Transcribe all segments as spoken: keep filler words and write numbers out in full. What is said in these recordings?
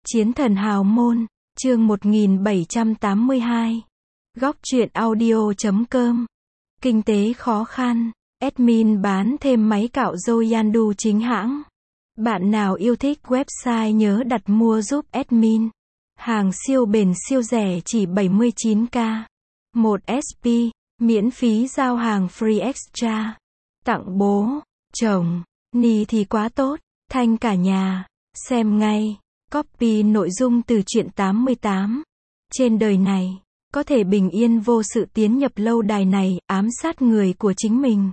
Chiến thần hào môn, chương một nghìn bảy trăm tám mươi hai. Góc truyện audio chấm com. Kinh tế khó khăn, admin bán thêm máy cạo râu Yandu chính hãng. Bạn nào yêu thích website nhớ đặt mua giúp admin. Hàng siêu bền siêu rẻ chỉ bảy mươi chín k. một ét pê, miễn phí giao hàng free extra. Tặng bố, chồng, ni thì quá tốt, thanh cả nhà. Xem ngay. Copy nội dung từ truyện tám mươi tám. Trên đời này, có thể bình yên vô sự tiến nhập lâu đài này, ám sát người của chính mình.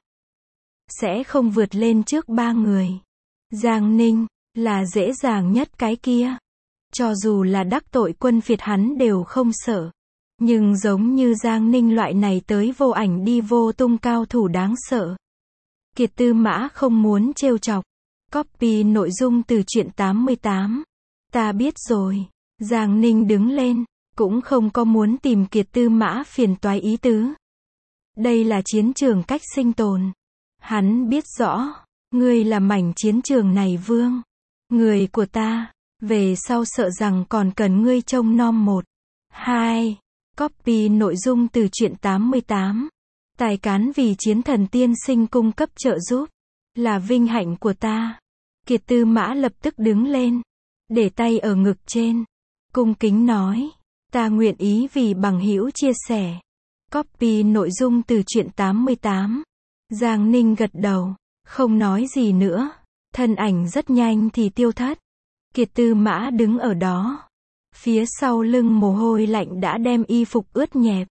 Sẽ không vượt lên trước ba người. Giang Ninh, là dễ dàng nhất cái kia. Cho dù là đắc tội quân phiệt hắn đều không sợ. Nhưng giống như Giang Ninh loại này tới vô ảnh đi vô tung cao thủ đáng sợ. Kiệt Tư Mã không muốn trêu chọc. Copy nội dung từ truyện tám mươi tám. Ta biết rồi. Giang Ninh đứng lên, cũng không có muốn tìm Kiệt Tư Mã phiền toái ý tứ. Đây là chiến trường cách sinh tồn. Hắn biết rõ, ngươi là mảnh chiến trường này vương. Người của ta, về sau sợ rằng còn cần ngươi trông nom một. Hai. Copy nội dung từ truyện tám mươi tám. Tài cán vì chiến thần tiên sinh cung cấp trợ giúp. Là vinh hạnh của ta. Kiệt Tư Mã lập tức đứng lên. Để tay ở ngực trên. Cung kính nói. Ta nguyện ý vì bằng hữu chia sẻ. Copy nội dung từ truyện tám mươi tám. Giang Ninh gật đầu. Không nói gì nữa. Thân ảnh rất nhanh thì tiêu thất. Kiệt Tư Mã đứng ở đó. Phía sau lưng mồ hôi lạnh đã đem y phục ướt nhẹp.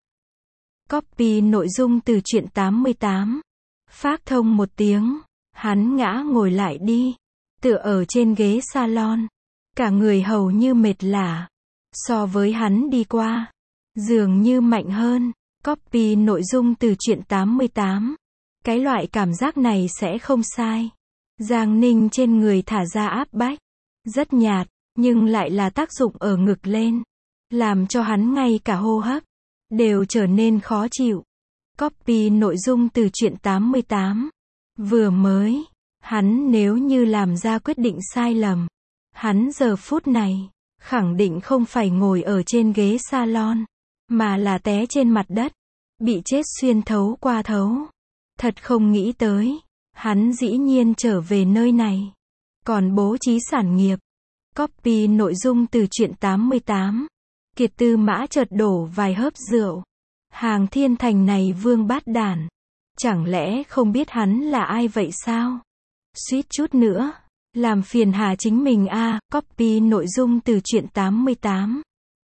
Copy nội dung từ truyện tám mươi tám. Phác thông một tiếng. Hắn ngã ngồi lại đi. Tựa ở trên ghế salon. Cả người hầu như mệt lả. So với hắn đi qua. Dường như mạnh hơn. Copy nội dung từ truyện tám mươi tám. Cái loại cảm giác này sẽ không sai. Giang Ninh trên người thả ra áp bách. Rất nhạt, nhưng lại là tác dụng ở ngực lên. Làm cho hắn ngay cả hô hấp. Đều trở nên khó chịu. Copy nội dung từ truyện tám mươi tám. Vừa mới. Hắn nếu như làm ra quyết định sai lầm. Hắn giờ phút này, khẳng định không phải ngồi ở trên ghế salon, mà là té trên mặt đất, bị chết xuyên thấu qua thấu. Thật không nghĩ tới, hắn dĩ nhiên trở về nơi này, còn bố trí sản nghiệp. Copy nội dung từ truyện tám mươi tám. Kiệt Tư Mã chợt đổ vài hớp rượu. Hàng thiên thành này vương bát đản. Chẳng lẽ không biết hắn là ai vậy sao? Suýt chút nữa. Làm phiền hà chính mình a. À, copy nội dung từ truyện tám mươi tám.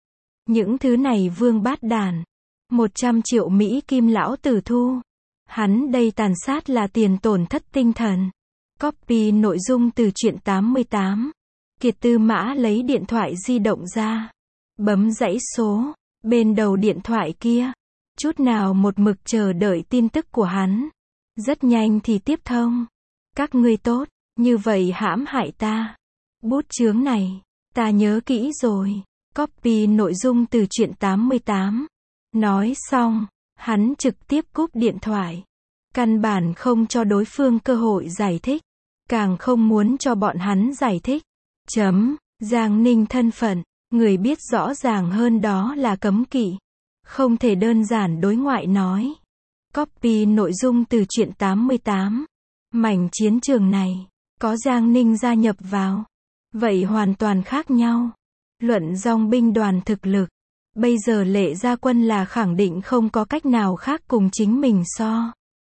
Những thứ này vương bát đản. một trăm triệu Mỹ kim lão tử thu. Hắn đây tàn sát là tiền tổn thất tinh thần. Copy nội dung từ truyện tám mươi tám. Kiệt Tư Mã lấy điện thoại di động ra. Bấm dãy số. Bên đầu điện thoại kia. Chút nào một mực chờ đợi tin tức của hắn. Rất nhanh thì tiếp thông. Các ngươi tốt. Như vậy hãm hại ta. Bút chướng này, ta nhớ kỹ rồi. Copy nội dung từ truyện tám mươi tám. Nói xong, hắn trực tiếp cúp điện thoại. Căn bản không cho đối phương cơ hội giải thích. Càng không muốn cho bọn hắn giải thích. Chấm, Giang Ninh thân phận, người biết rõ ràng hơn đó là cấm kỵ. Không thể đơn giản đối ngoại nói. Copy nội dung từ truyện tám mươi tám. Mảnh chiến trường này. Có Giang Ninh gia nhập vào. Vậy hoàn toàn khác nhau. Luận dòng binh đoàn thực lực. Bây giờ Lệ Gia Quân là khẳng định không có cách nào khác cùng chính mình so.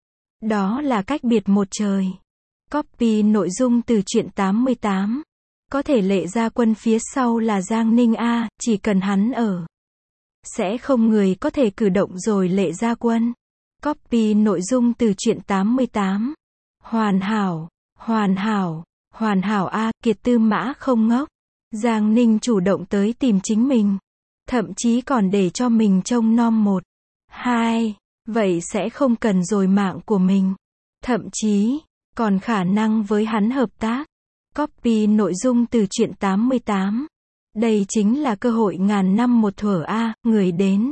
Đó là cách biệt một trời. Copy nội dung từ truyện tám mươi tám. Có thể Lệ Gia Quân phía sau là Giang Ninh a, chỉ cần hắn ở. Sẽ không người có thể cử động rồi Lệ Gia Quân. Copy nội dung từ truyện tám mươi tám. Hoàn hảo. Hoàn hảo, hoàn hảo a. Kiệt Tư Mã không ngốc. Giang Ninh chủ động tới tìm chính mình. Thậm chí còn để cho mình trông nom một. Hai. Vậy sẽ không cần rồi mạng của mình. Thậm chí, còn khả năng với hắn hợp tác. Copy nội dung từ truyện tám mươi tám. Đây chính là cơ hội ngàn năm một thuở a, người đến.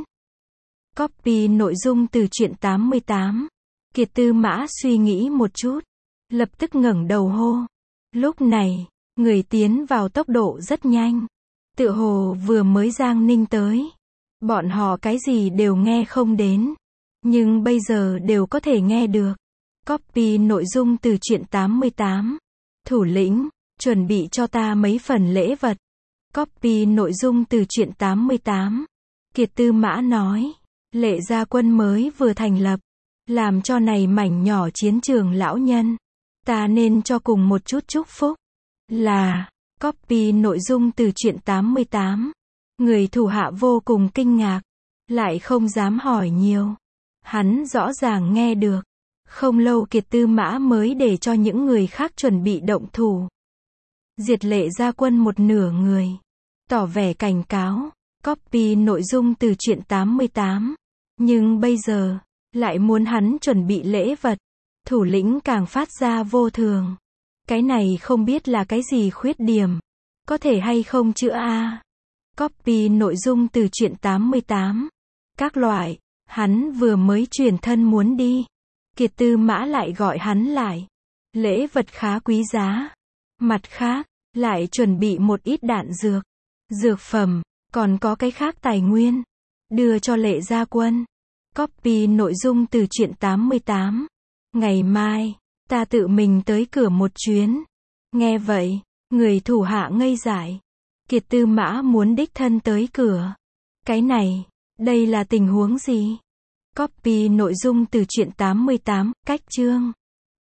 Copy nội dung từ truyện tám mươi tám. Kiệt Tư Mã suy nghĩ một chút. Lập tức ngẩng đầu hô. Lúc này, người tiến vào tốc độ rất nhanh. Tựa hồ vừa mới Giang Ninh tới. Bọn họ cái gì đều nghe không đến. Nhưng bây giờ đều có thể nghe được. Copy nội dung từ truyện tám mươi tám. Thủ lĩnh, chuẩn bị cho ta mấy phần lễ vật. Copy nội dung từ truyện tám mươi tám. Kiệt Tư Mã nói, Lệ Gia Quân mới vừa thành lập, làm cho này mảnh nhỏ chiến trường lão nhân, ta nên cho cùng một chút chúc phúc. Là, copy nội dung từ truyện tám mươi tám. Người thủ hạ vô cùng kinh ngạc, lại không dám hỏi nhiều. Hắn rõ ràng nghe được. Không lâu Kiệt Tư Mã mới để cho những người khác chuẩn bị động thủ. Diệt Lệ Gia Quân một nửa người. Tỏ vẻ cảnh cáo. Copy nội dung từ truyện tám mươi tám. Nhưng bây giờ, lại muốn hắn chuẩn bị lễ vật. Thủ lĩnh càng phát ra vô thường. Cái này không biết là cái gì khuyết điểm. Có thể hay không chữa a? Copy nội dung từ truyện tám mươi tám. Các loại, hắn vừa mới truyền thân muốn đi. Kiệt Tư Mã lại gọi hắn lại. Lễ vật khá quý giá. Mặt khác, lại chuẩn bị một ít đạn dược, dược phẩm, còn có cái khác tài nguyên. Đưa cho Lệ Gia Quân. Copy nội dung từ truyện tám mươi tám. Ngày mai, ta tự mình tới cửa một chuyến. Nghe vậy, người thủ hạ ngây dại. Kiệt Tư Mã muốn đích thân tới cửa. Cái này, đây là tình huống gì? Copy nội dung từ truyện tám mươi tám, cách chương.